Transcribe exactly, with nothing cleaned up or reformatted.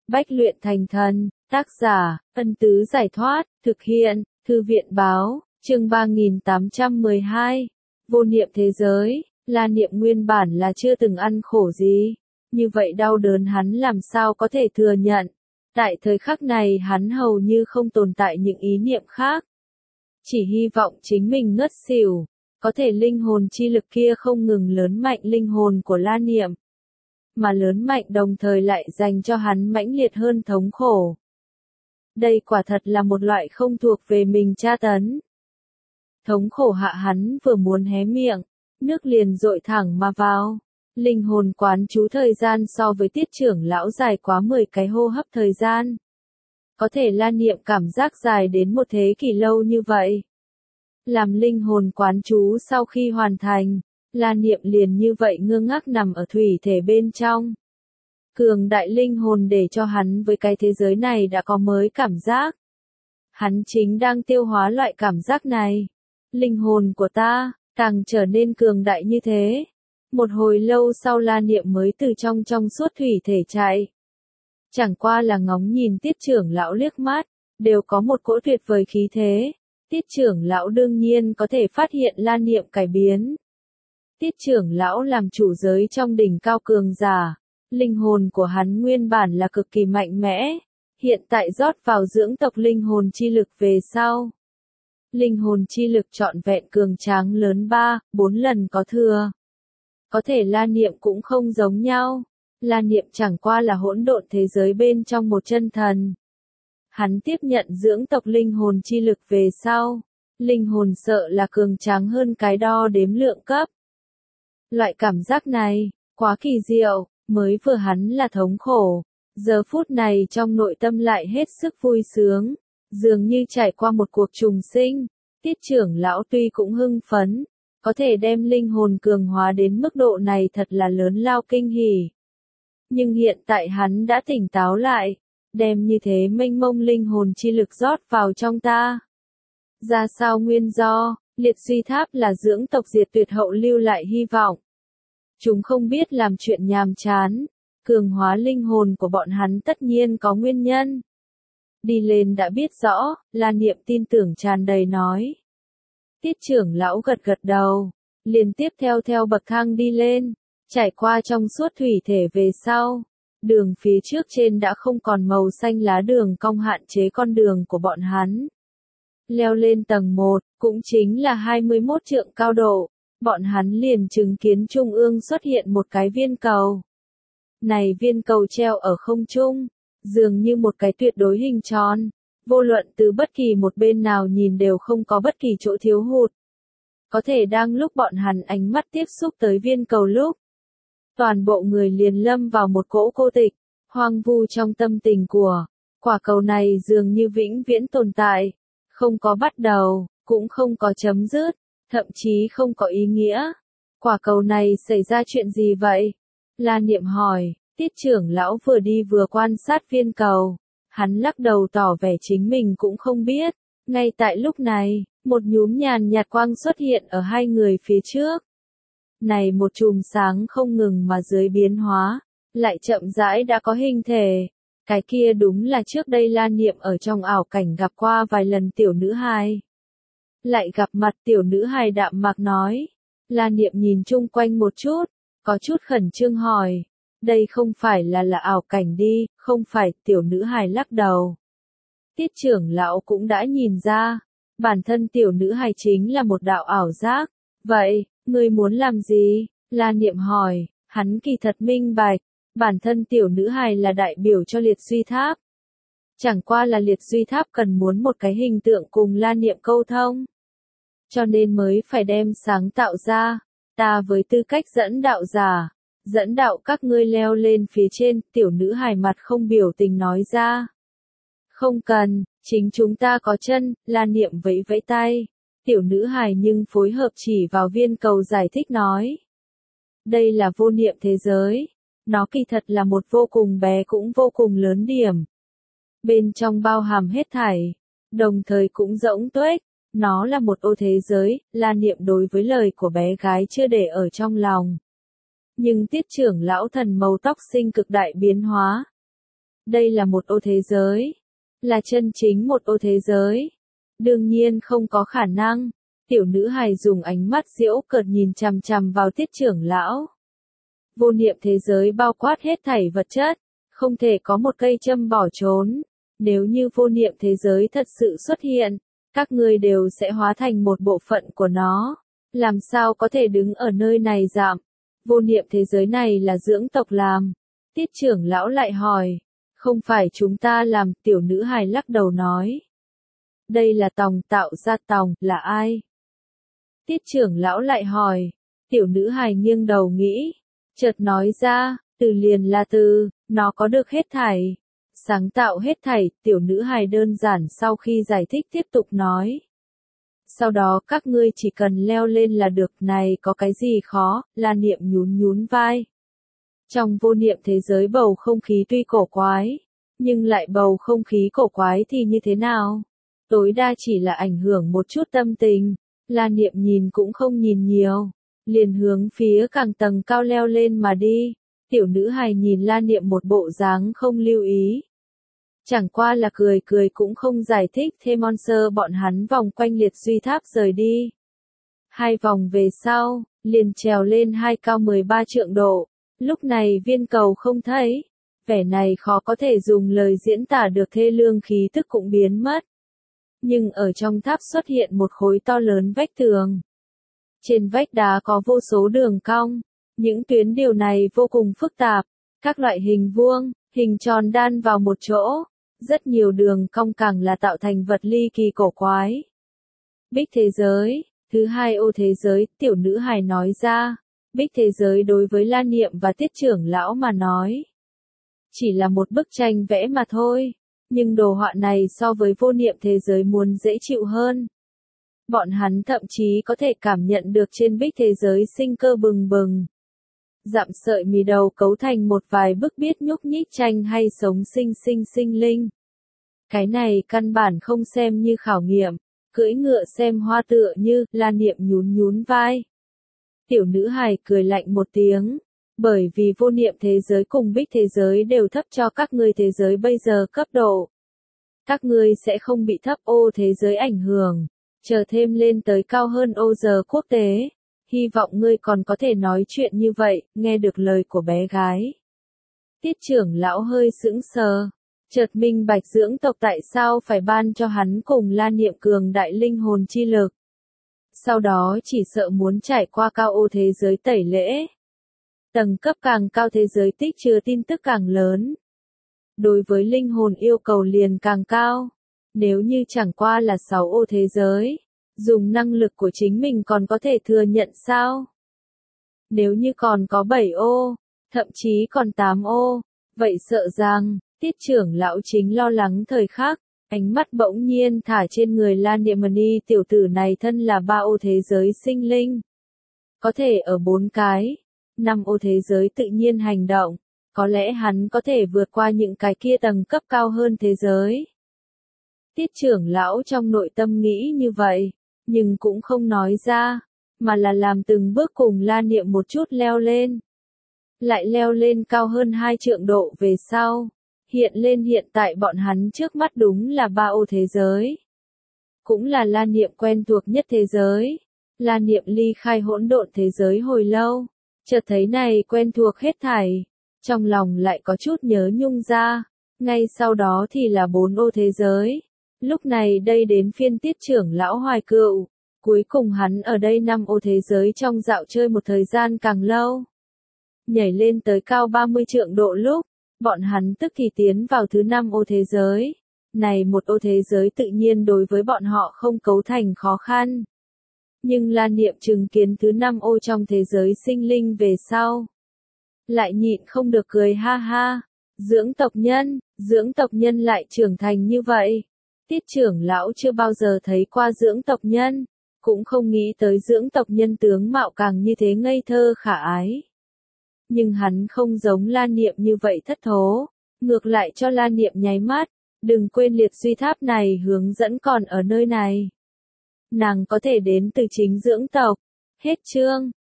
Bách luyện thành thần, tác giả, Ân Tứ Giải Thoát, thực hiện, Thư viện Báo, chương ba nghìn tám trăm mười hai. Vô niệm thế giới, La Niệm nguyên bản là chưa từng ăn khổ gì. Như vậy đau đớn hắn làm sao có thể thừa nhận. Tại thời khắc này hắn hầu như không tồn tại những ý niệm khác. Chỉ hy vọng chính mình ngất xỉu, có thể linh hồn chi lực kia không ngừng lớn mạnh linh hồn của La Niệm. Mà lớn mạnh đồng thời lại dành cho hắn mãnh liệt hơn thống khổ. Đây quả thật là một loại không thuộc về mình tra tấn. Thống khổ hạ hắn vừa muốn hé miệng, nước liền dội thẳng mà vào. Linh hồn quán chú thời gian so với Tiết trưởng lão dài quá mười cái hô hấp thời gian. Có thể La Niệm cảm giác dài đến một thế kỷ lâu như vậy. Làm linh hồn quán chú sau khi hoàn thành, La Niệm liền như vậy ngơ ngác nằm ở thủy thể bên trong. Cường đại linh hồn để cho hắn với cái thế giới này đã có mới cảm giác. Hắn chính đang tiêu hóa loại cảm giác này. Linh hồn của ta, càng trở nên cường đại như thế. Một hồi lâu sau La Niệm mới từ trong trong suốt thủy thể chạy. Chẳng qua là ngóng nhìn Tiết trưởng lão liếc mắt, đều có một cỗ tuyệt vời khí thế. Tiết trưởng lão đương nhiên có thể phát hiện La Niệm cải biến. Tiết trưởng lão làm chủ giới trong đỉnh cao cường giả. Linh hồn của hắn nguyên bản là cực kỳ mạnh mẽ. Hiện tại rót vào dưỡng tộc linh hồn chi lực về sau. Linh hồn chi lực trọn vẹn cường tráng lớn ba, bốn lần có thừa. Có thể La Niệm cũng không giống nhau. La Niệm chẳng qua là hỗn độn thế giới bên trong một chân thần. Hắn tiếp nhận dưỡng tộc linh hồn chi lực về sau. Linh hồn sợ là cường tráng hơn cái đo đếm lượng cấp. Loại cảm giác này, quá kỳ diệu, mới vừa hắn là thống khổ. Giờ phút này trong nội tâm lại hết sức vui sướng. Dường như trải qua một cuộc trùng sinh. Tiết trưởng lão tuy cũng hưng phấn. Có thể đem linh hồn cường hóa đến mức độ này thật là lớn lao kinh hỉ. Nhưng hiện tại hắn đã tỉnh táo lại. Đem như thế mênh mông linh hồn chi lực rót vào trong ta. Ra sao nguyên do, liệt duy tháp là dưỡng tộc diệt tuyệt hậu lưu lại hy vọng. Chúng không biết làm chuyện nhàm chán. Cường hóa linh hồn của bọn hắn tất nhiên có nguyên nhân. Đi lên đã biết rõ, La Niệm tin tưởng tràn đầy nói. Tiết trưởng lão gật gật đầu, liên tiếp theo theo bậc thang đi lên, trải qua trong suốt thủy thể về sau. Đường phía trước trên đã không còn màu xanh lá đường cong hạn chế con đường của bọn hắn. Leo lên tầng một, cũng chính là hai mươi mốt trượng cao độ, bọn hắn liền chứng kiến trung ương xuất hiện một cái viên cầu. Này viên cầu treo ở không trung, dường như một cái tuyệt đối hình tròn. Vô luận từ bất kỳ một bên nào nhìn đều không có bất kỳ chỗ thiếu hụt. Có thể đang lúc bọn hắn ánh mắt tiếp xúc tới viên cầu lúc. Toàn bộ người liền lâm vào một cỗ cô tịch, hoang vu trong tâm tình của. Quả cầu này dường như vĩnh viễn tồn tại. Không có bắt đầu, cũng không có chấm dứt, thậm chí không có ý nghĩa. Quả cầu này xảy ra chuyện gì vậy? La Niệm hỏi, Tiết trưởng lão vừa đi vừa quan sát viên cầu. Hắn lắc đầu tỏ vẻ chính mình cũng không biết. Ngay tại lúc này, một nhúm nhàn nhạt quang xuất hiện ở hai người phía trước. Này một chùm sáng không ngừng mà dưới biến hóa, lại chậm rãi đã có hình thể. Cái kia đúng là trước đây La Niệm ở trong ảo cảnh gặp qua vài lần tiểu nữ hài. Lại gặp mặt tiểu nữ hài đạm mạc nói. La Niệm nhìn chung quanh một chút, có chút khẩn trương hỏi. Đây không phải là là ảo cảnh đi, không phải, tiểu nữ hài lắc đầu. Tiết trưởng lão cũng đã nhìn ra, bản thân tiểu nữ hài chính là một đạo ảo giác. Vậy, ngươi muốn làm gì? La Niệm hỏi, hắn kỳ thật minh bạch, bản thân tiểu nữ hài là đại biểu cho liệt duy tháp. Chẳng qua là liệt duy tháp cần muốn một cái hình tượng cùng La Niệm câu thông. Cho nên mới phải đem sáng tạo ra, ta với tư cách dẫn đạo giả. Dẫn đạo các ngươi leo lên phía trên, tiểu nữ hài mặt không biểu tình nói ra. Không cần, chính chúng ta có chân, La Niệm vẫy vẫy tay. Tiểu nữ hài nhưng phối hợp chỉ vào viên cầu giải thích nói. Đây là vô niệm thế giới. Nó kỳ thật là một vô cùng bé cũng vô cùng lớn điểm. Bên trong bao hàm hết thảy. Đồng thời cũng rỗng tuếch. Nó là một ô thế giới, La Niệm đối với lời của bé gái chưa để ở trong lòng. Nhưng Tiết trưởng lão thần màu tóc sinh cực đại biến hóa. Đây là một ô thế giới. Là chân chính một ô thế giới. Đương nhiên không có khả năng. Tiểu nữ hài dùng ánh mắt giễu cợt nhìn chằm chằm vào Tiết trưởng lão. Vô niệm thế giới bao quát hết thảy vật chất. Không thể có một cây châm bỏ trốn. Nếu như vô niệm thế giới thật sự xuất hiện, các ngươi đều sẽ hóa thành một bộ phận của nó. Làm sao có thể đứng ở nơi này dạm? Vô niệm thế giới này là dưỡng tộc làm. Tiết trưởng lão lại hỏi. Không phải chúng ta làm, tiểu nữ hài lắc đầu nói. Đây là tòng tạo ra tòng, là ai? Tiết trưởng lão lại hỏi. Tiểu nữ hài nghiêng đầu nghĩ. Chợt nói ra, từ liền là từ, nó có được hết thảy. Sáng tạo hết thảy, tiểu nữ hài đơn giản sau khi giải thích tiếp tục nói. Sau đó các ngươi chỉ cần leo lên là được, này có cái gì khó, La Niệm nhún nhún vai. Trong vô niệm thế giới bầu không khí tuy cổ quái, nhưng lại bầu không khí cổ quái thì như thế nào? Tối đa chỉ là ảnh hưởng một chút tâm tình, La Niệm nhìn cũng không nhìn nhiều, liền hướng phía càng tầng cao leo lên mà đi. Tiểu nữ hài nhìn La Niệm một bộ dáng không lưu ý. Chẳng qua là cười cười cũng không giải thích thêm. Monster bọn hắn vòng quanh liệt duy tháp rời đi. Hai vòng về sau, liền trèo lên hai cao mười ba trượng độ. Lúc này viên cầu không thấy. Vẻ này khó có thể dùng lời diễn tả được, thê lương khí tức cũng biến mất. Nhưng ở trong tháp xuất hiện một khối to lớn vách tường. Trên vách đá có vô số đường cong. Những tuyến điều này vô cùng phức tạp. Các loại hình vuông, hình tròn đan vào một chỗ. Rất nhiều đường cong càng là tạo thành vật ly kỳ cổ quái. Bích thế giới, thứ hai ô thế giới, tiểu nữ hài nói ra. Bích thế giới đối với La Niệm và Tiết trưởng lão mà nói. Chỉ là một bức tranh vẽ mà thôi. Nhưng đồ họa này so với vô niệm thế giới muốn dễ chịu hơn. Bọn hắn thậm chí có thể cảm nhận được trên bích thế giới sinh cơ bừng bừng. Dặm sợi mì đầu cấu thành một vài bức biết nhúc nhích tranh hay sống sinh sinh sinh linh. Cái này căn bản không xem như khảo nghiệm, cưỡi ngựa xem hoa tựa như, La Niệm nhún nhún vai. Tiểu nữ hài cười lạnh một tiếng, bởi vì vô niệm thế giới cùng bích thế giới đều thấp cho các ngươi thế giới bây giờ cấp độ. Các ngươi sẽ không bị thấp ô thế giới ảnh hưởng, chờ thêm lên tới cao hơn ô giờ quốc tế. Hy vọng ngươi còn có thể nói chuyện như vậy, nghe được lời của bé gái. Tiết trưởng lão hơi sững sờ, chợt minh bạch dưỡng tộc tại sao phải ban cho hắn cùng La Niệm cường đại linh hồn chi lực. Sau đó chỉ sợ muốn trải qua cao ô thế giới tẩy lễ. Tầng cấp càng cao thế giới tích chứa tin tức càng lớn. Đối với linh hồn yêu cầu liền càng cao. Nếu như chẳng qua là sáu ô thế giới, dùng năng lực của chính mình còn có thể thừa nhận sao? Nếu như còn có bảy ô, thậm chí còn tám ô, vậy sợ rằng, Tiết trưởng lão chính lo lắng thời khắc, ánh mắt bỗng nhiên thả trên người La Niệm Mani tiểu tử này thân là ba ô thế giới sinh linh. Có thể ở bốn cái, năm ô thế giới tự nhiên hành động, có lẽ hắn có thể vượt qua những cái kia tầng cấp cao hơn thế giới. Tiết trưởng lão trong nội tâm nghĩ như vậy, nhưng cũng không nói ra, mà là làm từng bước cùng La Niệm một chút leo lên. Lại leo lên cao hơn hai trượng độ về sau, hiện lên hiện tại bọn hắn trước mắt đúng là ba ô thế giới. Cũng là La Niệm quen thuộc nhất thế giới. La Niệm ly khai hỗn độn thế giới hồi lâu, chợt thấy này quen thuộc hết thảy, trong lòng lại có chút nhớ nhung ra, ngay sau đó thì là bốn ô thế giới. Lúc này đây đến phiên Tiết trưởng lão Hoài Cựu, cuối cùng hắn ở đây năm ô thế giới trong dạo chơi một thời gian càng lâu. Nhảy lên tới cao ba mươi trượng độ lúc, bọn hắn tức thì tiến vào thứ năm ô thế giới. Này một ô thế giới tự nhiên đối với bọn họ không cấu thành khó khăn. Nhưng La Niệm chứng kiến thứ năm ô trong thế giới sinh linh về sau. Lại nhịn không được cười ha ha. Dưỡng tộc nhân, dưỡng tộc nhân lại trưởng thành như vậy. Tiết trưởng lão chưa bao giờ thấy qua dưỡng tộc nhân, cũng không nghĩ tới dưỡng tộc nhân tướng mạo càng như thế ngây thơ khả ái. Nhưng hắn không giống La Niệm như vậy thất thố, ngược lại cho La Niệm nháy mắt, đừng quên liệt duy tháp này hướng dẫn còn ở nơi này. Nàng có thể đến từ chính dưỡng tộc. Hết chương.